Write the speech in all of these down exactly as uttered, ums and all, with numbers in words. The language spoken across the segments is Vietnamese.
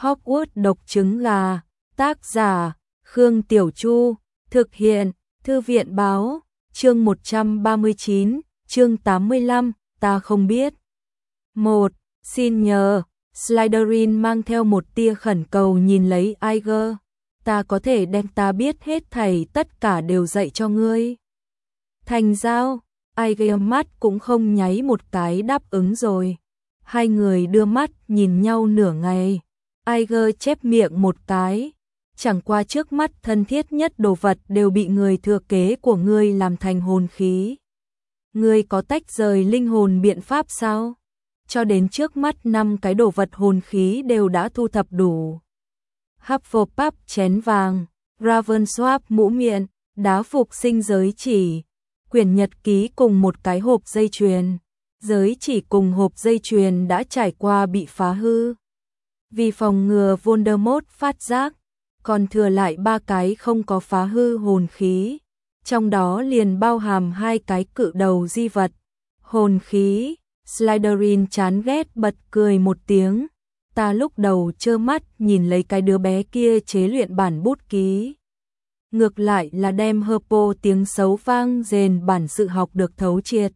Hogwarts độc trứng gà, tác giả, Khương Tiểu Chu, thực hiện, Thư viện báo, chương một trăm ba mươi chín, chương tám mươi lăm, ta không biết. một. Xin nhờ, Slytherin mang theo một tia khẩn cầu nhìn lấy Iger. Ta có thể đem ta biết hết thảy tất cả đều dạy cho ngươi. Thành giao, Iger mắt cũng không nháy một cái đáp ứng rồi. Hai người đưa mắt nhìn nhau nửa ngày. Iger chép miệng một cái. Chẳng qua trước mắt thân thiết nhất đồ vật đều bị người thừa kế của ngươi làm thành hồn khí. Ngươi có tách rời linh hồn biện pháp sao? Cho đến trước mắt năm cái đồ vật hồn khí đều đã thu thập đủ. Hufflepuff chén vàng, Ravensworth mũ miệng, đá phục sinh giới chỉ, quyển nhật ký cùng một cái hộp dây chuyền. Giới chỉ cùng hộp dây chuyền đã trải qua bị phá hư. Vì phòng ngừa Voldemort phát giác, còn thừa lại ba cái không có phá hư hồn khí. Trong đó liền bao hàm hai cái cự đầu di vật. Hồn khí, Slytherin chán ghét bật cười một tiếng. Ta lúc đầu trơ mắt nhìn lấy cái đứa bé kia chế luyện bản bút ký. Ngược lại là đem Herpo tiếng xấu vang rền bản sự học được thấu triệt.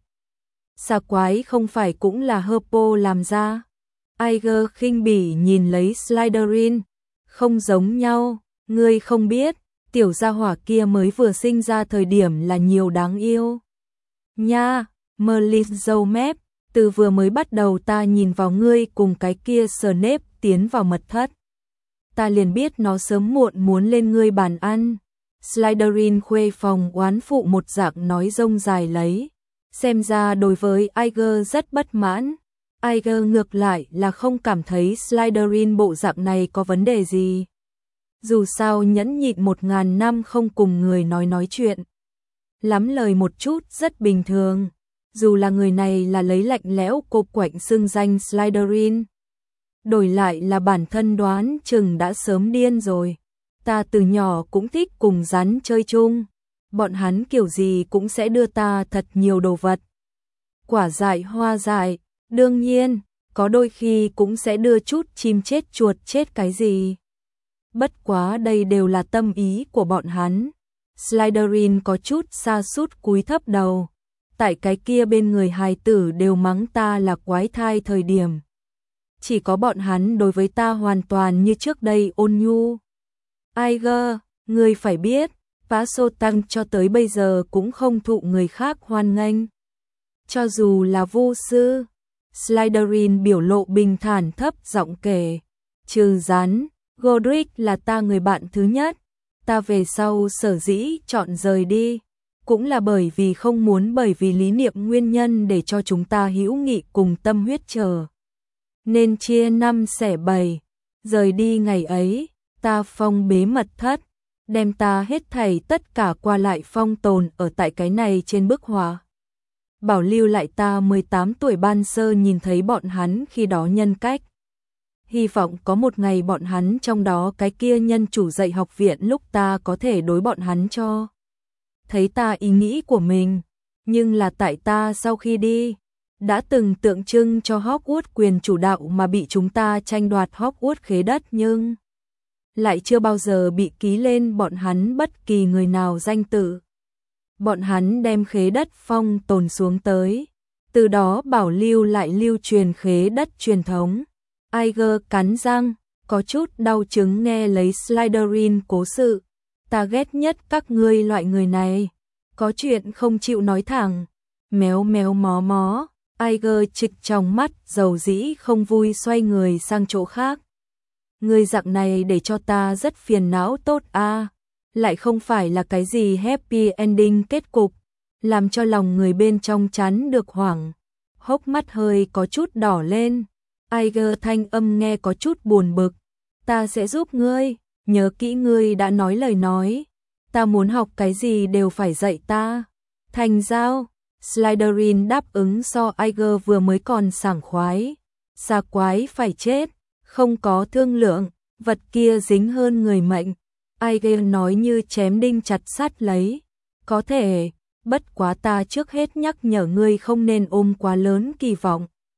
Xà quái không phải cũng là Herpo làm ra. Iger khinh bỉ nhìn lấy Slytherin. Không giống nhau, ngươi không biết, tiểu gia hỏa kia mới vừa sinh ra thời điểm là nhiều đáng yêu. Nha, Merlin dâu mép, từ vừa mới bắt đầu ta nhìn vào ngươi cùng cái kia Snape tiến vào mật thất. Ta liền biết nó sớm muộn muốn lên ngươi bàn ăn. Slytherin khuê phòng oán phụ một dạng nói rông dài lấy. Xem ra đối với Iger rất bất mãn. Iger ngược lại là không cảm thấy Slytherin bộ dạng này có vấn đề gì. Dù sao nhẫn nhịn một ngàn năm không cùng người nói nói chuyện. Lắm lời một chút rất bình thường. Dù là người này là lấy lạnh lẽo cộp quạnh xưng danh Slytherin. Đổi lại là bản thân đoán chừng đã sớm điên rồi. Ta từ nhỏ cũng thích cùng rắn chơi chung. Bọn hắn kiểu gì cũng sẽ đưa ta thật nhiều đồ vật. Quả dại hoa dại, đương nhiên, có đôi khi cũng sẽ đưa chút chim chết chuột chết cái gì. Bất quá đây đều là tâm ý của bọn hắn. Slytherin có chút sa sút cúi thấp đầu. Tại cái kia bên người hài tử đều mắng ta là quái thai thời điểm. Chỉ có bọn hắn đối với ta hoàn toàn như trước đây ôn nhu. Iger, ngươi phải biết, phá sô tăng cho tới bây giờ cũng không thụ người khác hoan nghênh. Cho dù là vu sư, Slytherin biểu lộ bình thản thấp giọng kể. Trừ rắn, Godric là ta người bạn thứ nhất. Ta về sau sở dĩ chọn rời đi. Cũng là bởi vì không muốn bởi vì lý niệm nguyên nhân để cho chúng ta hữu nghị cùng tâm huyết chờ. Nên chia năm xẻ bảy. Rời đi ngày ấy, ta phong bế mật thất. Đem ta hết thảy tất cả qua lại phong tồn ở tại cái này trên bức họa. Bảo lưu lại ta mười tám tuổi ban sơ nhìn thấy bọn hắn khi đó nhân cách. Hy vọng có một ngày bọn hắn trong đó cái kia nhân chủ dạy học viện lúc ta có thể đối bọn hắn cho. Thấy ta ý nghĩ của mình, nhưng là tại ta sau khi đi, đã từng tượng trưng cho Hogwarts quyền chủ đạo mà bị chúng ta tranh đoạt Hogwarts khế đất nhưng lại chưa bao giờ bị ký lên bọn hắn bất kỳ người nào danh tự. Bọn hắn đem khế đất phong tồn xuống tới, từ đó bảo lưu lại lưu truyền khế đất truyền thống. Iger cắn răng, có chút đau chứng nghe lấy Slytherin cố sự. Ta ghét nhất các ngươi loại người này, có chuyện không chịu nói thẳng, méo méo mó mó. Iger trịch trong mắt dầu dĩ không vui xoay người sang chỗ khác. Ngươi dạng này để cho ta rất phiền não tốt a, à. Lại không phải là cái gì happy ending kết cục, làm cho lòng người bên trong chán được hoảng. Hốc mắt hơi có chút đỏ lên. Iger thanh âm nghe có chút buồn bực. Ta sẽ giúp ngươi, nhớ kỹ ngươi đã nói lời nói. Ta muốn học cái gì đều phải dạy ta. Thành giao, Slytherin đáp ứng so Iger vừa mới còn sảng khoái. Xà quái phải chết, không có thương lượng, vật kia dính hơn người mệnh. Iger nói như chém đinh chặt sắt lấy. Có thể, bất quá ta trước hết nhắc nhở ngươi không nên ôm quá lớn kỳ vọng.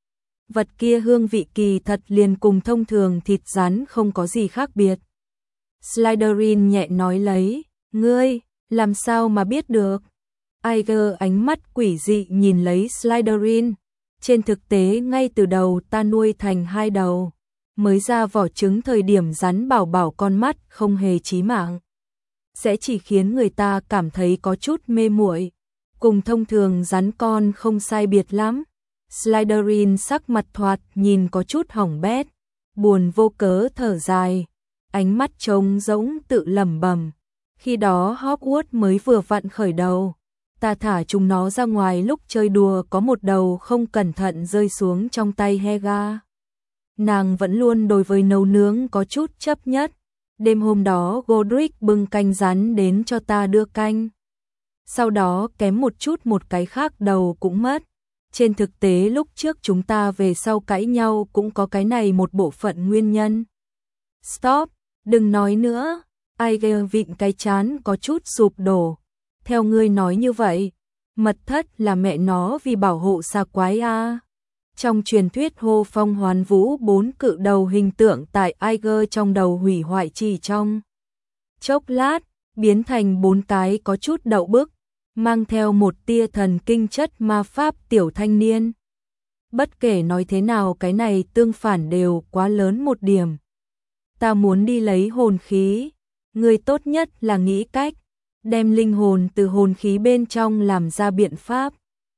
vật kia hương vị kỳ thật liền cùng thông thường thịt rắn không có gì khác biệt. Slytherin nhẹ nói lấy, ngươi, làm sao mà biết được? Iger ánh mắt quỷ dị nhìn lấy Slytherin. Trên thực tế ngay từ đầu ta nuôi thành hai đầu. Mới ra vỏ trứng thời điểm rắn bảo bảo con mắt không hề chí mạng. Sẽ chỉ khiến người ta cảm thấy có chút mê muội. Cùng thông thường rắn con không sai biệt lắm. Slytherin sắc mặt thoạt nhìn có chút hỏng bét. Buồn vô cớ thở dài. Ánh mắt trống rỗng tự lẩm bẩm. Khi đó Hogwarts mới vừa vặn khởi đầu. Ta thả chúng nó ra ngoài lúc chơi đùa có một đầu không cẩn thận rơi xuống trong tay Helga. Nàng vẫn luôn đối với nấu nướng có chút chấp nhất. Đêm hôm đó Godric bưng canh rắn đến cho ta đưa canh. Sau đó kém một chút một cái khác đầu cũng mất. Trên thực tế lúc trước chúng ta về sau cãi nhau cũng có cái này một bộ phận nguyên nhân. Stop, đừng nói nữa. Iger vịn cái chán có chút sụp đổ. Theo ngươi nói như vậy, mật thất là mẹ nó vì bảo hộ xa quái a. À. Trong truyền thuyết hô phong hoán vũ bốn cự đầu hình tượng tại Iger trong đầu hủy hoại chỉ trong chốc lát, biến thành bốn cái có chút đậu bức, mang theo một tia thần kinh chất ma pháp tiểu thanh niên. Bất kể nói thế nào cái này tương phản đều quá lớn một điểm. Ta muốn đi lấy hồn khí, người tốt nhất là nghĩ cách đem linh hồn từ hồn khí bên trong làm ra biện pháp.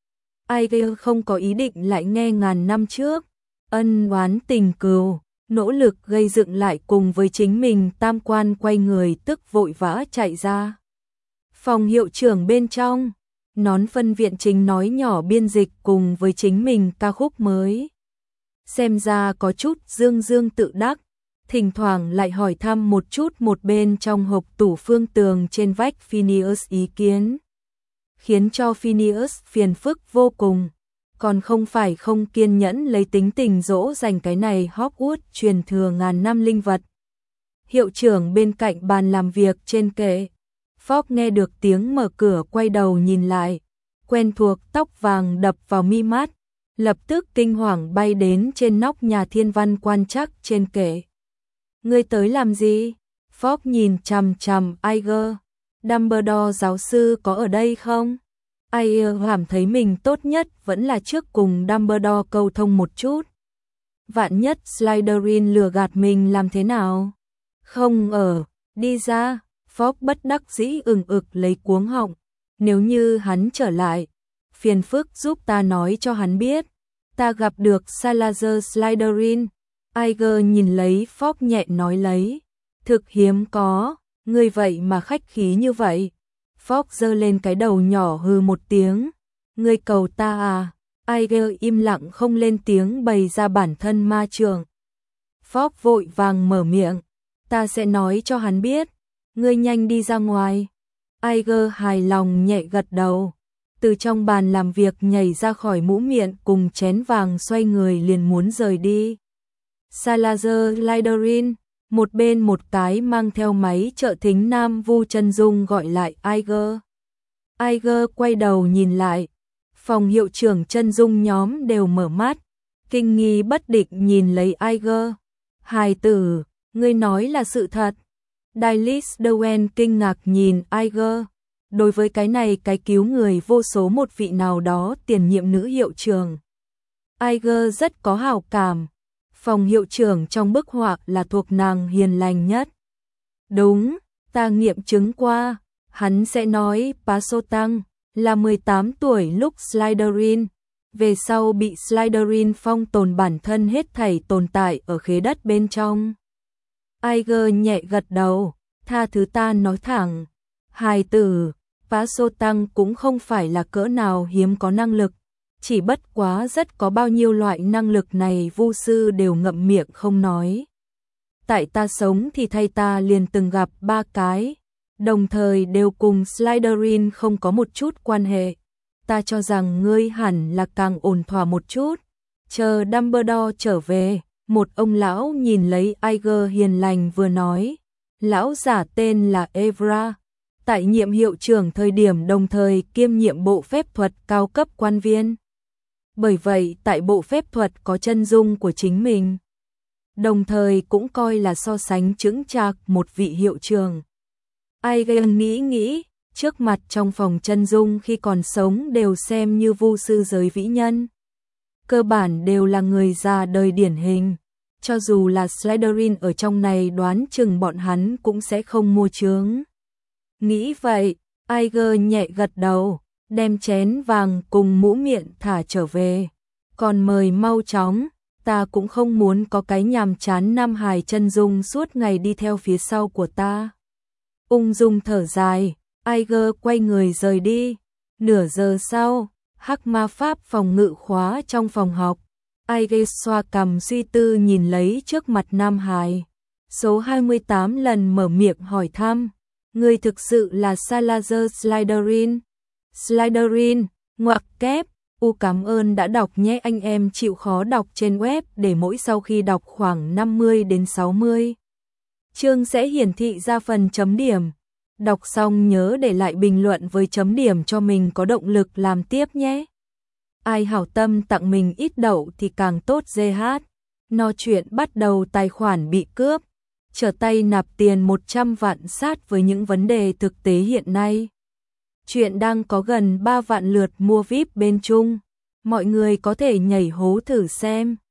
Iger không có ý định lại nghe ngàn năm trước ân oán tình cừu, nỗ lực gây dựng lại cùng với chính mình. Tam quan quay người tức vội vã chạy ra phòng hiệu trưởng bên trong. Nón phân viện chính nói nhỏ biên dịch cùng với chính mình ca khúc mới. Xem ra có chút dương dương tự đắc. Thỉnh thoảng lại hỏi thăm một chút một bên trong hộp tủ phương tường trên vách Phineas ý kiến. Khiến cho Phineas phiền phức vô cùng. Còn không phải không kiên nhẫn lấy tính tình dỗ dành cái này Hogwarts truyền thừa ngàn năm linh vật. Hiệu trưởng bên cạnh bàn làm việc trên kệ. Fogg nghe được tiếng mở cửa quay đầu nhìn lại. Quen thuộc tóc vàng đập vào mi mắt. Lập tức kinh hoàng bay đến trên nóc nhà thiên văn quan trắc trên kệ. Ngươi tới làm gì? Fogg nhìn chằm chằm Iger. Dumbledore giáo sư có ở đây không? Iger cảm thấy mình tốt nhất vẫn là trước cùng Dumbledore câu thông một chút. Vạn nhất Slytherin lừa gạt mình làm thế nào? Không ở, đi ra. Fogg bất đắc dĩ ừng ực lấy cuống họng. Nếu như hắn trở lại, phiền phức giúp ta nói cho hắn biết. Ta gặp được Salazar Slytherin. Iger nhìn lấy Fogg nhẹ nói lấy. Thực hiếm có, ngươi vậy mà khách khí như vậy. Fogg giơ lên cái đầu nhỏ hừ một tiếng. Ngươi cầu ta à? Iger im lặng không lên tiếng bày ra bản thân ma trường. Fogg vội vàng mở miệng. Ta sẽ nói cho hắn biết. Ngươi nhanh đi ra ngoài. Iger hài lòng nhẹ gật đầu. Từ trong bàn làm việc nhảy ra khỏi mũ miệng cùng chén vàng xoay người liền muốn rời đi. Salazar Slytherin, một bên một cái mang theo máy trợ thính nam Vu Chân Dung gọi lại Iger. Iger quay đầu nhìn lại, phòng hiệu trưởng Chân Dung nhóm đều mở mắt, kinh nghi bất định nhìn lấy Iger. Hài tử, ngươi nói là sự thật. Dalis Dowen kinh ngạc nhìn Iger. Đối với cái này cái cứu người vô số một vị nào đó tiền nhiệm nữ hiệu trưởng, Iger rất có hảo cảm. Phòng hiệu trưởng trong bức họa là thuộc nàng hiền lành nhất. Đúng, ta nghiệm chứng qua. Hắn sẽ nói Pasotang là mười tám tuổi lúc Slytherin. Về sau bị Slytherin phong tồn bản thân hết thảy tồn tại ở khế đất bên trong. Iger nhẹ gật đầu. Tha thứ ta nói thẳng. Hài tử, Pasotang cũng không phải là cỡ nào hiếm có năng lực. Chỉ bất quá rất có bao nhiêu loại năng lực này vu sư đều ngậm miệng không nói. Tại ta sống thì thay ta liền từng gặp ba cái, đồng thời đều cùng Slytherin không có một chút quan hệ. Ta cho rằng ngươi hẳn là càng ổn thỏa một chút. Chờ Dumbledore trở về, một ông lão nhìn lấy Iger hiền lành vừa nói. Lão giả tên là Evra. Tại nhiệm hiệu trưởng thời điểm đồng thời kiêm nhiệm bộ phép thuật cao cấp quan viên. bởi vậy tại bộ phép thuật có chân dung của chính mình. Đồng thời cũng coi là so sánh chững chạc một vị hiệu trưởng. Aigen nghĩ nghĩ, trước mặt trong phòng chân dung khi còn sống đều xem như vu sư giới vĩ nhân. Cơ bản đều là người già đời điển hình. Cho dù là Slytherin ở trong này đoán chừng bọn hắn cũng sẽ không mua chướng. Nghĩ vậy, Aiger nhẹ gật đầu, đem chén vàng cùng mũ miệng thả trở về. Còn mời mau chóng, ta cũng không muốn có cái nhàm chán nam hài chân dung suốt ngày đi theo phía sau của ta. Ung dung thở dài, Aiger quay người rời đi. Nửa giờ sau, hắc ma pháp phòng ngự khóa trong phòng học. Aiger xoa cằm suy tư nhìn lấy trước mặt nam hài. Số hai mươi tám lần mở miệng hỏi thăm. Người thực sự là Salazar Slytherin? Slytherin, ngoặc kép, u cảm ơn đã đọc nhé anh em chịu khó đọc trên web để mỗi sau khi đọc khoảng năm mươi đến sáu mươi chương sẽ hiển thị ra phần chấm điểm. Đọc xong nhớ để lại bình luận với chấm điểm cho mình có động lực làm tiếp nhé. Ai hảo tâm tặng mình ít đậu thì càng tốt giê hát. No chuyện bắt đầu tài khoản bị cướp. Trở tay nạp tiền một trăm vạn sát với những vấn đề thực tế hiện nay. Chuyện đang có gần ba vạn lượt mua víp bên Trung. Mọi người có thể nhảy hố thử xem.